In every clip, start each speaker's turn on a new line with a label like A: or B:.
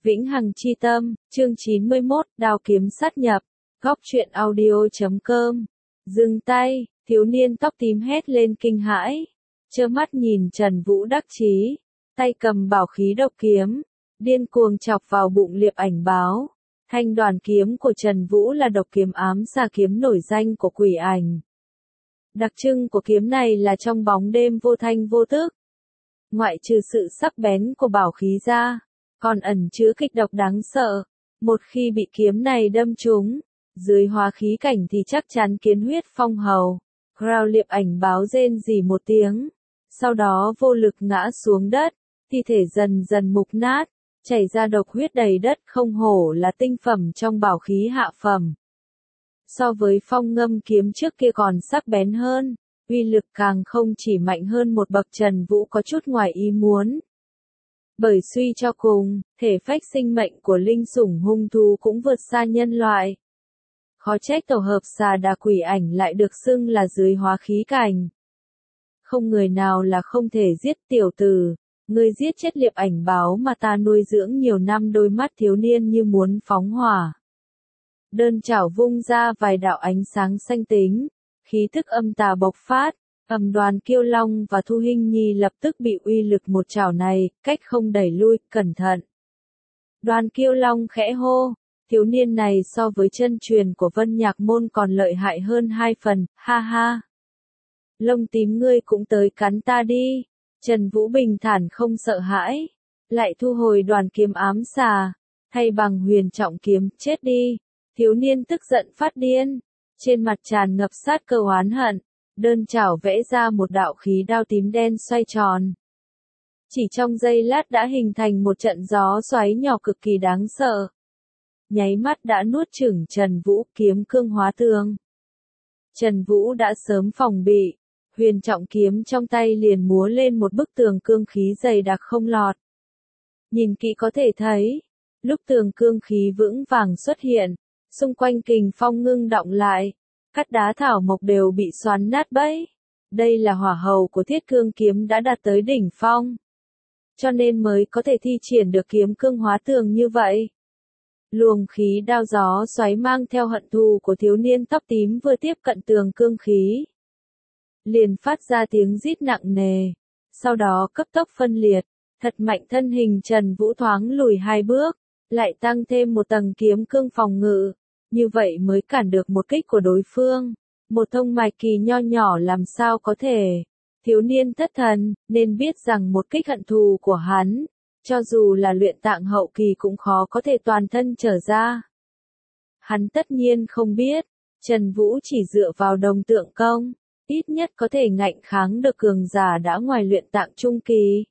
A: Vĩnh Hằng Chi Tâm, chương 91, đao kiếm sát nhập, góc truyện audio.com. Dừng tay, thiếu niên tóc tím hét lên kinh hãi, trơ mắt nhìn Trần Vũ đắc chí, tay cầm bảo khí độc kiếm, điên cuồng chọc vào bụng Liệp Ảnh Báo. Thanh đoàn kiếm của Trần Vũ là độc kiếm ám xà kiếm nổi danh của Quỷ Ảnh. Đặc trưng của kiếm này là trong bóng đêm vô thanh vô tức. Ngoại trừ sự sắc bén của bảo khí ra, còn ẩn chứa kịch độc đáng sợ. Một khi bị kiếm này đâm trúng, dưới hóa khí cảnh thì chắc chắn kiến huyết phong hầu. Crow Liệp Ảnh Báo rên rỉ một tiếng, sau đó vô lực ngã xuống đất, thi thể dần dần mục nát, chảy ra độc huyết đầy đất, không hổ là tinh phẩm trong bảo khí hạ phẩm. So với phong ngâm kiếm trước kia còn sắc bén hơn, uy lực càng không chỉ mạnh hơn một bậc. Trần Vũ có chút ngoài ý muốn. Bởi suy cho cùng, thể phách sinh mệnh của linh sủng hung thú cũng vượt xa nhân loại. Khó trách tổ hợp xà đà Quỷ Ảnh lại được xưng là dưới hóa khí cảnh. Không người nào là không thể giết. Tiểu tử, ngươi giết chết Liệp Ảnh Báo mà ta nuôi dưỡng nhiều năm. Đôi mắt thiếu niên như muốn phóng hỏa. Đơn chảo vung ra vài đạo ánh sáng xanh tím, khí thức âm tà bộc phát. Đoàn Kiêu Long và Thu Hinh Nhi lập tức bị uy lực một chảo này, cách không đẩy lui. Cẩn thận! Đoàn Kiêu Long khẽ hô, thiếu niên này so với chân truyền của Vân Nhạc Môn còn lợi hại hơn 2 phần, ha ha. Lông tím ngươi cũng tới cắn ta đi. Trần Vũ bình thản không sợ hãi, lại thu hồi đoàn kiếm ám xà, thay bằng huyền trọng kiếm. Chết đi! Thiếu niên tức giận phát điên, trên mặt tràn ngập sát cơ oán hận. Đơn chảo vẽ ra một đạo khí đao tím đen xoay tròn. Chỉ trong giây lát đã hình thành một trận gió xoáy nhỏ cực kỳ đáng sợ. Nháy mắt đã nuốt chửng Trần Vũ. Kiếm cương hóa tường. Trần Vũ đã sớm phòng bị, huyền trọng kiếm trong tay liền múa lên một bức tường cương khí dày đặc không lọt. Nhìn kỹ có thể thấy, lúc tường cương khí vững vàng xuất hiện, xung quanh kình phong ngưng động lại. Cắt đá thảo mộc đều bị xoắn nát bấy. Đây là hỏa hầu của Thiết Cương kiếm đã đạt tới đỉnh phong, cho nên mới có thể thi triển được kiếm cương hóa tường như vậy. Luồng khí đao gió xoáy mang theo hận thù của thiếu niên tóc tím vừa tiếp cận tường cương khí, liền phát ra tiếng rít nặng nề, sau đó cấp tốc phân liệt. Thật mạnh. Thân hình Trần Vũ thoáng lùi 2 bước, lại tăng thêm một tầng kiếm cương phòng ngự. Như vậy mới cản được một kích của đối phương. Một thông mạch kỳ nho nhỏ làm sao có thể. Thiếu niên thất thần, nên biết rằng một kích hận thù của hắn, cho dù là luyện tạng hậu kỳ cũng khó có thể toàn thân trở ra. Hắn tất nhiên không biết, Trần Vũ chỉ dựa vào đồng tượng công, ít nhất có thể ngạnh kháng được cường giả đã ngoài luyện tạng trung kỳ.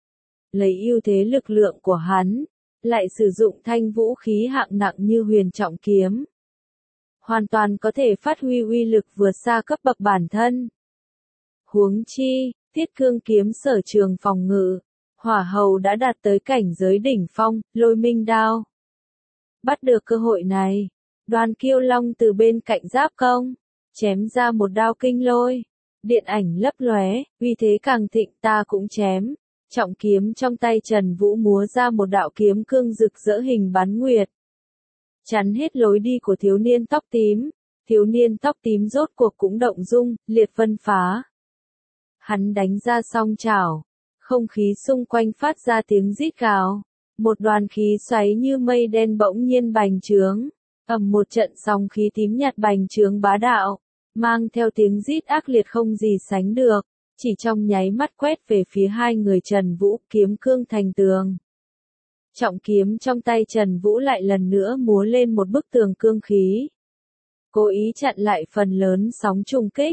A: Lấy ưu thế lực lượng của hắn, lại sử dụng thanh vũ khí hạng nặng như huyền trọng kiếm, hoàn toàn có thể phát huy uy lực vượt xa cấp bậc bản thân. Huống chi, Thiết Cương kiếm sở trường phòng ngự, hỏa hầu đã đạt tới cảnh giới đỉnh phong. Lôi minh đao. Bắt được cơ hội này, Đoàn Kiêu Long từ bên cạnh giáp công, chém ra một đao kinh lôi. Điện ảnh lấp lóe, uy thế càng thịnh. Ta cũng chém. Trọng kiếm trong tay Trần Vũ múa ra một đạo kiếm cương rực rỡ hình bán nguyệt, chắn hết lối đi của thiếu niên tóc tím. Thiếu niên tóc tím rốt cuộc cũng động dung, liệt vân phá. Hắn đánh ra song chảo, không khí xung quanh phát ra tiếng rít gào. Một đoàn khí xoáy như mây đen bỗng nhiên bành trướng, một trận sóng khí tím nhạt bành trướng bá đạo, mang theo tiếng rít ác liệt không gì sánh được. Chỉ trong nháy mắt quét về phía hai người Trần Vũ. Kiếm cương thành tường. Trọng kiếm trong tay Trần Vũ lại lần nữa múa lên một bức tường cương khí, cố ý chặn lại phần lớn sóng trùng kích.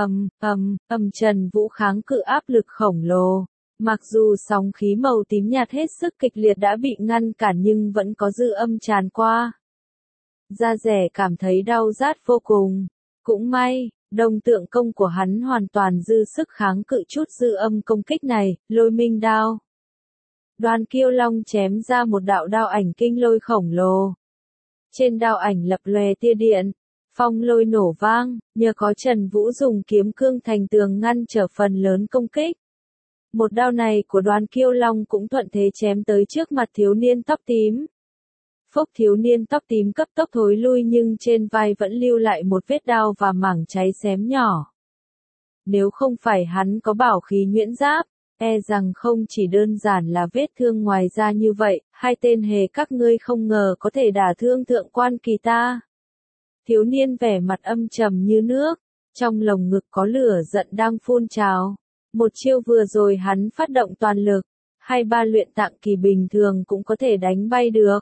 A: Trần Vũ kháng cự áp lực khổng lồ. Mặc dù sóng khí màu tím nhạt hết sức kịch liệt đã bị ngăn cản nhưng vẫn có dư âm tràn qua. Da dẻ cảm thấy đau rát vô cùng. Cũng may, đồng tượng công của hắn hoàn toàn dư sức kháng cự chút dư âm công kích này. Lôi minh đao. Đoàn Kiêu Long chém ra một đạo đao ảnh kinh lôi khổng lồ. Trên đao ảnh lập lòe tia điện, phong lôi nổ vang. Nhờ có Trần Vũ dùng kiếm cương thành tường ngăn trở phần lớn công kích, Một đao này của Đoàn Kiêu Long cũng thuận thế chém tới trước mặt thiếu niên tóc tím. Phốc, thiếu niên tóc tím cấp tốc thối lui nhưng trên vai vẫn lưu lại một vết đao và mảng cháy xém nhỏ. Nếu không phải hắn có bảo khí nhuyễn giáp, e rằng không chỉ đơn giản là vết thương ngoài da như vậy, hai tên hề các ngươi không ngờ có thể đả thương thượng quan kỳ ta. Thiếu niên vẻ mặt âm trầm như nước, trong lồng ngực có lửa giận đang phun trào. Một chiêu vừa rồi hắn phát động toàn lực, hay ba luyện tạng kỳ bình thường cũng có thể đánh bay được.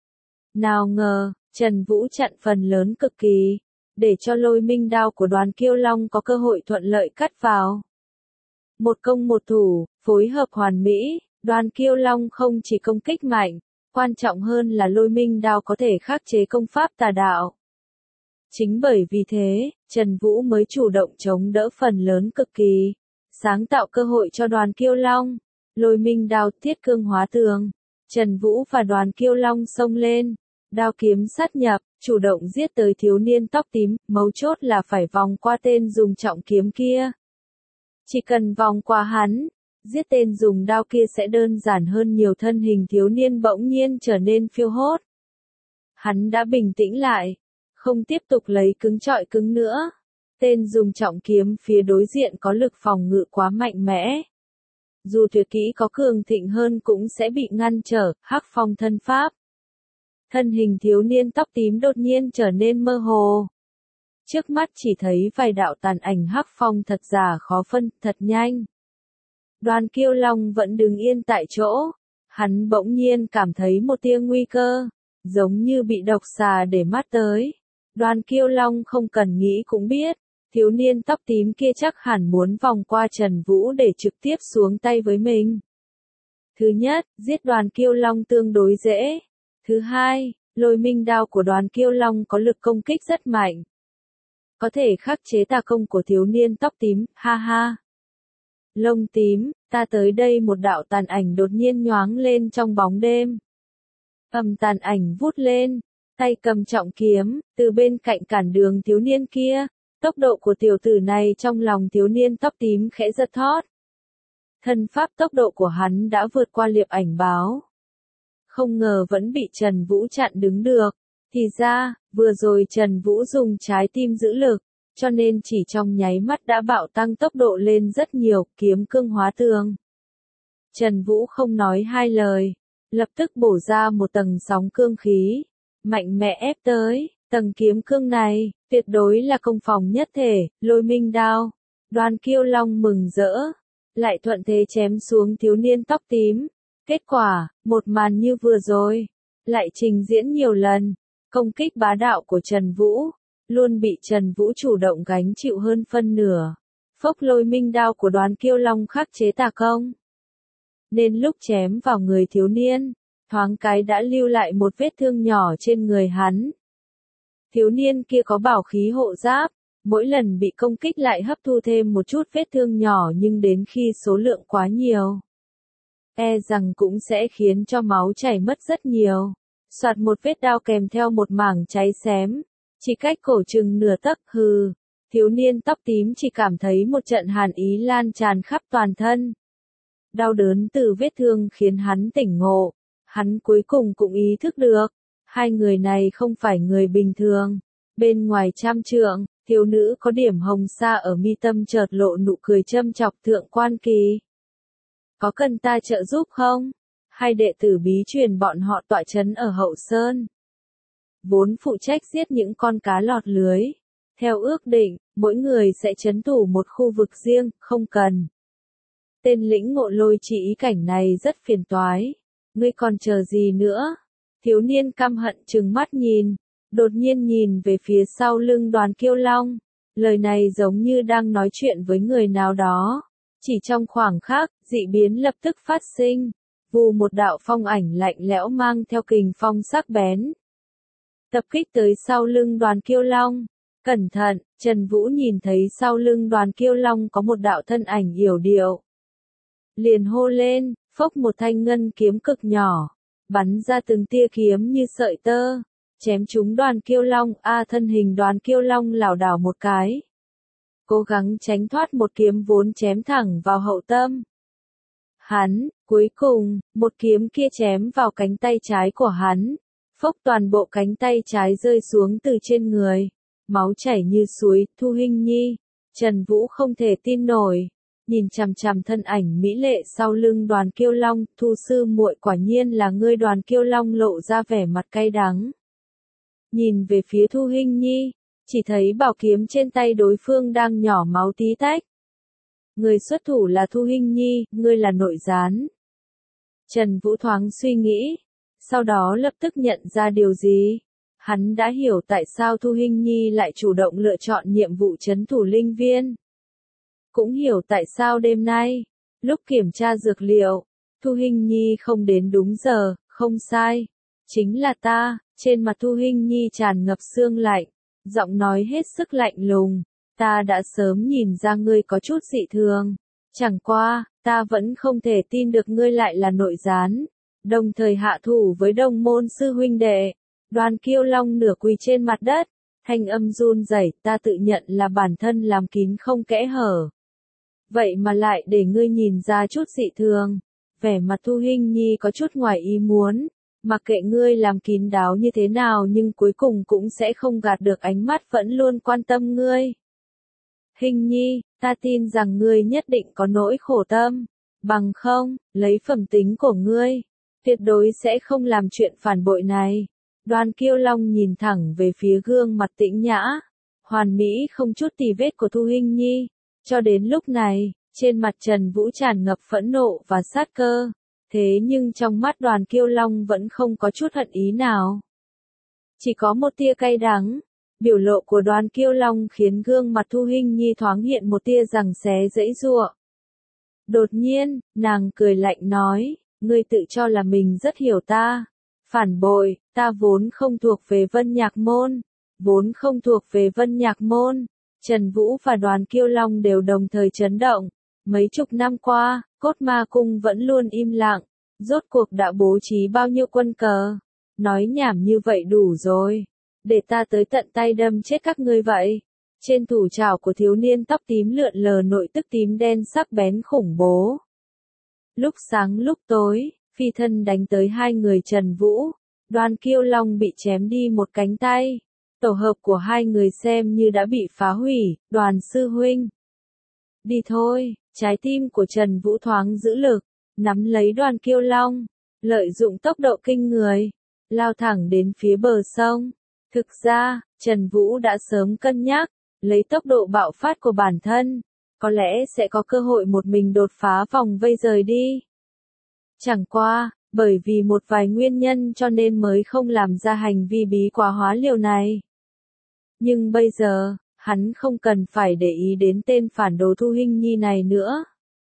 A: Nào ngờ, Trần Vũ chặn phần lớn cực kỳ, để cho lôi minh đao của Đoàn Kiêu Long có cơ hội thuận lợi cắt vào. Một công một thủ, phối hợp hoàn mỹ, Đoàn Kiêu Long không chỉ công kích mạnh, quan trọng hơn là lôi minh đao có thể khắc chế công pháp tà đạo. Chính bởi vì thế, Trần Vũ mới chủ động chống đỡ phần lớn cực kỳ, sáng tạo cơ hội cho Đoàn Kiêu Long. Lôi minh đao thiết cương hóa tường, Trần Vũ và Đoàn Kiêu Long xông lên, đao kiếm sát nhập, chủ động giết tới thiếu niên tóc tím, mấu chốt là phải vòng qua tên dùng trọng kiếm kia. Chỉ cần vòng qua hắn, giết tên dùng đao kia sẽ đơn giản hơn nhiều. Thân hình thiếu niên bỗng nhiên trở nên phiêu hốt. Hắn đã bình tĩnh lại, không tiếp tục lấy cứng trọi cứng nữa. Tên dùng trọng kiếm phía đối diện có lực phòng ngự quá mạnh mẽ. Dù tuyệt kỹ có cường thịnh hơn cũng sẽ bị ngăn trở. Hắc phong thân pháp. Thân hình thiếu niên tóc tím đột nhiên trở nên mơ hồ. Trước mắt chỉ thấy vài đạo tàn ảnh hắc phong thật giả khó phân, thật nhanh. Đoàn Kiêu Long vẫn đứng yên tại chỗ. Hắn bỗng nhiên cảm thấy một tia nguy cơ, giống như bị độc xà để mắt tới. Đoàn Kiêu Long không cần nghĩ cũng biết, thiếu niên tóc tím kia chắc hẳn muốn vòng qua Trần Vũ để trực tiếp xuống tay với mình. Thứ nhất, giết Đoàn Kiêu Long tương đối dễ. Thứ hai, lôi minh đao của Đoàn Kiêu Long có lực công kích rất mạnh. Có thể khắc chế tà công của thiếu niên tóc tím, ha ha. Lông tím, ta tới đây. Một đạo tàn ảnh đột nhiên nhoáng lên trong bóng đêm. Tàn ảnh vút lên, tay cầm trọng kiếm, từ bên cạnh cản đường thiếu niên kia. Tốc độ của tiểu tử này trong lòng thiếu niên tóc tím khẽ giật thót. Thân pháp tốc độ của hắn đã vượt qua liệp ảnh báo. Không ngờ vẫn bị Trần Vũ chặn đứng được. Thì ra, vừa rồi Trần Vũ dùng trái tim giữ lực, cho nên chỉ trong nháy mắt đã bạo tăng tốc độ lên rất nhiều, kiếm cương hóa tường. Trần Vũ không nói hai lời, lập tức bổ ra một tầng sóng cương khí, mạnh mẽ ép tới. Tầng kiếm cương này, tuyệt đối là công phòng nhất thể, lôi minh đao. Đoàn Kiêu Long mừng rỡ, lại thuận thế chém xuống thiếu niên tóc tím. Kết quả, một màn như vừa rồi, lại trình diễn nhiều lần. Công kích bá đạo của Trần Vũ, luôn bị Trần Vũ chủ động gánh chịu hơn phân nửa. Phốc, lôi minh đao của Đoàn Kiêu Long khắc chế tà công. Nên lúc chém vào người thiếu niên, thoáng cái đã lưu lại một vết thương nhỏ trên người hắn. Thiếu niên kia có bảo khí hộ giáp, mỗi lần bị công kích lại hấp thu thêm một chút vết thương nhỏ, nhưng đến khi số lượng quá nhiều, e rằng cũng sẽ khiến cho máu chảy mất rất nhiều. Soạt, một vết đao kèm theo một mảng cháy xém, chỉ cách cổ chừng nửa tấc. Hừ, thiếu niên tóc tím chỉ cảm thấy một trận hàn ý lan tràn khắp toàn thân. Đau đớn từ vết thương khiến hắn tỉnh ngộ, hắn cuối cùng cũng ý thức được, hai người này không phải người bình thường. Bên ngoài trăm trượng, thiếu nữ có điểm hồng sa ở mi tâm chợt lộ nụ cười châm chọc Thượng Quan Kỳ. Có cần ta trợ giúp không? Hai đệ tử bí truyền bọn họ tọa trấn ở Hậu Sơn, vốn phụ trách giết những con cá lọt lưới. Theo ước định, mỗi người sẽ trấn thủ một khu vực riêng, không cần. Tên lĩnh ngộ lôi chỉ ý cảnh này rất phiền toái. Ngươi còn chờ gì nữa? Thiếu niên căm hận trừng mắt nhìn, đột nhiên nhìn về phía sau lưng Đoàn Kiêu Long. Lời này giống như đang nói chuyện với người nào đó. Chỉ trong khoảng khắc, dị biến lập tức phát sinh. Vù, một đạo phong ảnh lạnh lẽo mang theo kình phong sắc bén. Tập kích tới sau lưng Đoàn Kiêu Long. Cẩn thận, Trần Vũ nhìn thấy sau lưng Đoàn Kiêu Long có một đạo thân ảnh yểu điệu. Liền hô lên, phốc, một thanh ngân kiếm cực nhỏ, bắn ra từng tia kiếm như sợi tơ, chém trúng Đoàn Kiêu Long. Thân hình Đoàn Kiêu Long lảo đảo một cái, cố gắng tránh thoát một kiếm vốn chém thẳng vào hậu tâm. hắn, cuối cùng, một kiếm kia chém vào cánh tay trái của hắn. Phốc, toàn bộ cánh tay trái rơi xuống từ trên người. Máu chảy như suối. Thu Hinh Nhi. Trần Vũ không thể tin nổi. Nhìn chằm chằm thân ảnh mỹ lệ sau lưng Đoàn Kiêu Long. Thu sư muội, quả nhiên là ngươi. Đoàn Kiêu Long lộ ra vẻ mặt cay đắng. Nhìn về phía Thu Hinh Nhi. Chỉ thấy bảo kiếm trên tay đối phương đang nhỏ máu tí tách. Người xuất thủ là Thu Hinh Nhi, ngươi là nội gián. Trần Vũ thoáng suy nghĩ. Sau đó lập tức nhận ra điều gì. Hắn đã hiểu tại sao Thu Hinh Nhi lại chủ động lựa chọn nhiệm vụ trấn thủ linh viên. Cũng hiểu tại sao đêm nay, lúc kiểm tra dược liệu, Thu Hinh Nhi không đến đúng giờ. Không sai. Chính là ta. Trên mặt Thu Hinh Nhi tràn ngập sương lạnh. Giọng nói hết sức lạnh lùng. Ta đã sớm nhìn ra ngươi có chút dị thường. Chẳng qua, ta vẫn không thể tin được ngươi lại là nội gián. Đồng thời hạ thủ với đồng môn sư huynh đệ. Đoàn Kiêu Long nửa quỳ trên mặt đất. Thanh âm run rẩy, ta tự nhận là bản thân làm kín không kẽ hở. Vậy mà lại để ngươi nhìn ra chút dị thường. Vẻ mặt Thu Hinh Nhi có chút ngoài ý muốn. Mặc kệ ngươi làm kín đáo như thế nào nhưng cuối cùng cũng sẽ không gạt được ánh mắt vẫn luôn quan tâm ngươi. Hinh Nhi, ta tin rằng ngươi nhất định có nỗi khổ tâm. Bằng không, lấy phẩm tính của ngươi, tuyệt đối sẽ không làm chuyện phản bội này. Đoàn Kiêu Long nhìn thẳng về phía gương mặt tĩnh nhã, hoàn mỹ không chút tì vết của Thu Hinh Nhi. Cho đến lúc này, trên mặt Trần Vũ tràn ngập phẫn nộ và sát cơ. Thế nhưng trong mắt Đoàn Kiêu Long vẫn không có chút hận ý nào. Chỉ có một tia cay đắng. Biểu lộ của Đoàn Kiêu Long khiến gương mặt Thu Hinh Nhi thoáng hiện một tia giằng xé giãy giụa. Đột nhiên, nàng cười lạnh nói, ngươi tự cho là mình rất hiểu ta. Phản bội, ta vốn không thuộc về Vân Nhạc Môn. Vốn không thuộc về Vân Nhạc Môn. Trần Vũ và Đoàn Kiêu Long đều đồng thời chấn động. Mấy chục năm qua, Cốt Ma Cung vẫn luôn im lặng. Rốt cuộc đã bố trí bao nhiêu quân cờ. Nói nhảm như vậy đủ rồi. Để ta tới tận tay đâm chết các ngươi vậy. Trên thủ trảo của thiếu niên tóc tím lượn lờ nội tức tím đen sắc bén khủng bố. Lúc sáng lúc tối, phi thân đánh tới hai người Trần Vũ. Đoàn Kiêu Long bị chém đi một cánh tay. Tổ hợp của hai người xem như đã bị phá hủy. Đoàn sư huynh. Đi thôi. Trái tim của Trần Vũ thoáng giữ lực. Nắm lấy Đoàn Kiêu Long. Lợi dụng tốc độ kinh người. Lao thẳng đến phía bờ sông. Thực ra, Trần Vũ đã sớm cân nhắc, lấy tốc độ bạo phát của bản thân, có lẽ sẽ có cơ hội một mình đột phá vòng vây rời đi. Chẳng qua, bởi vì một vài nguyên nhân cho nên mới không làm ra hành vi bí quá hóa liều này. Nhưng bây giờ, hắn không cần phải để ý đến tên phản đồ Thu Hinh Nhi này nữa.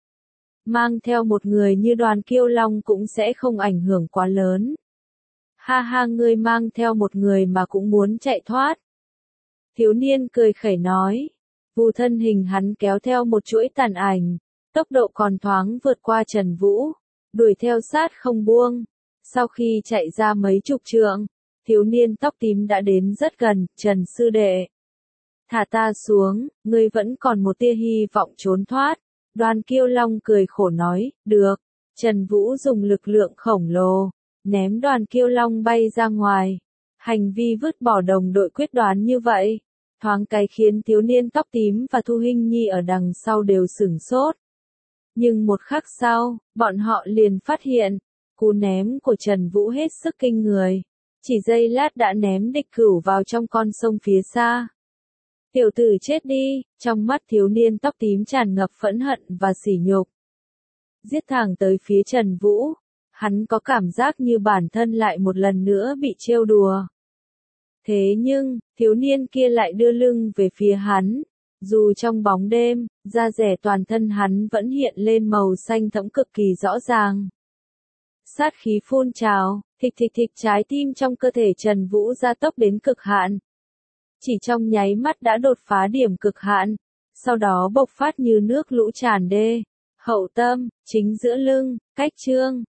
A: Mang theo một người như Đoàn Kiêu Long cũng sẽ không ảnh hưởng quá lớn. Ha ha, ngươi mang theo một người mà cũng muốn chạy thoát. Thiếu niên cười khẩy nói. Vù thân hình hắn kéo theo một chuỗi tàn ảnh. Tốc độ còn thoáng vượt qua Trần Vũ. Đuổi theo sát không buông. Sau khi chạy ra mấy chục trượng, thiếu niên tóc tím đã đến rất gần. Trần sư đệ. Thả ta xuống, ngươi vẫn còn một tia hy vọng trốn thoát. Đoàn Kiêu Long cười khổ nói, được. Trần Vũ dùng lực lượng khổng lồ. Ném Đoàn Kiêu Long bay ra ngoài. Hành vi vứt bỏ đồng đội quyết đoán như vậy, thoáng cái khiến thiếu niên tóc tím và Thu Hinh Nhi ở đằng sau đều sửng sốt. Nhưng một khắc sau, bọn họ liền phát hiện, cú ném của Trần Vũ hết sức kinh người. Chỉ giây lát đã ném địch cửu vào trong con sông phía xa. Tiểu tử chết đi, trong mắt thiếu niên tóc tím tràn ngập phẫn hận và sỉ nhục. Giết thẳng tới phía Trần Vũ. Hắn có cảm giác như bản thân lại một lần nữa bị trêu đùa. Thế nhưng, thiếu niên kia lại đưa lưng về phía hắn. Dù trong bóng đêm, da rẻ toàn thân hắn vẫn hiện lên màu xanh thẫm cực kỳ rõ ràng. Sát khí phun trào, thịch thịch thịch, trái tim trong cơ thể Trần Vũ gia tốc đến cực hạn. Chỉ trong nháy mắt đã đột phá điểm cực hạn, sau đó bộc phát như nước lũ tràn đê. Hậu tâm, chính giữa lưng, cách trương,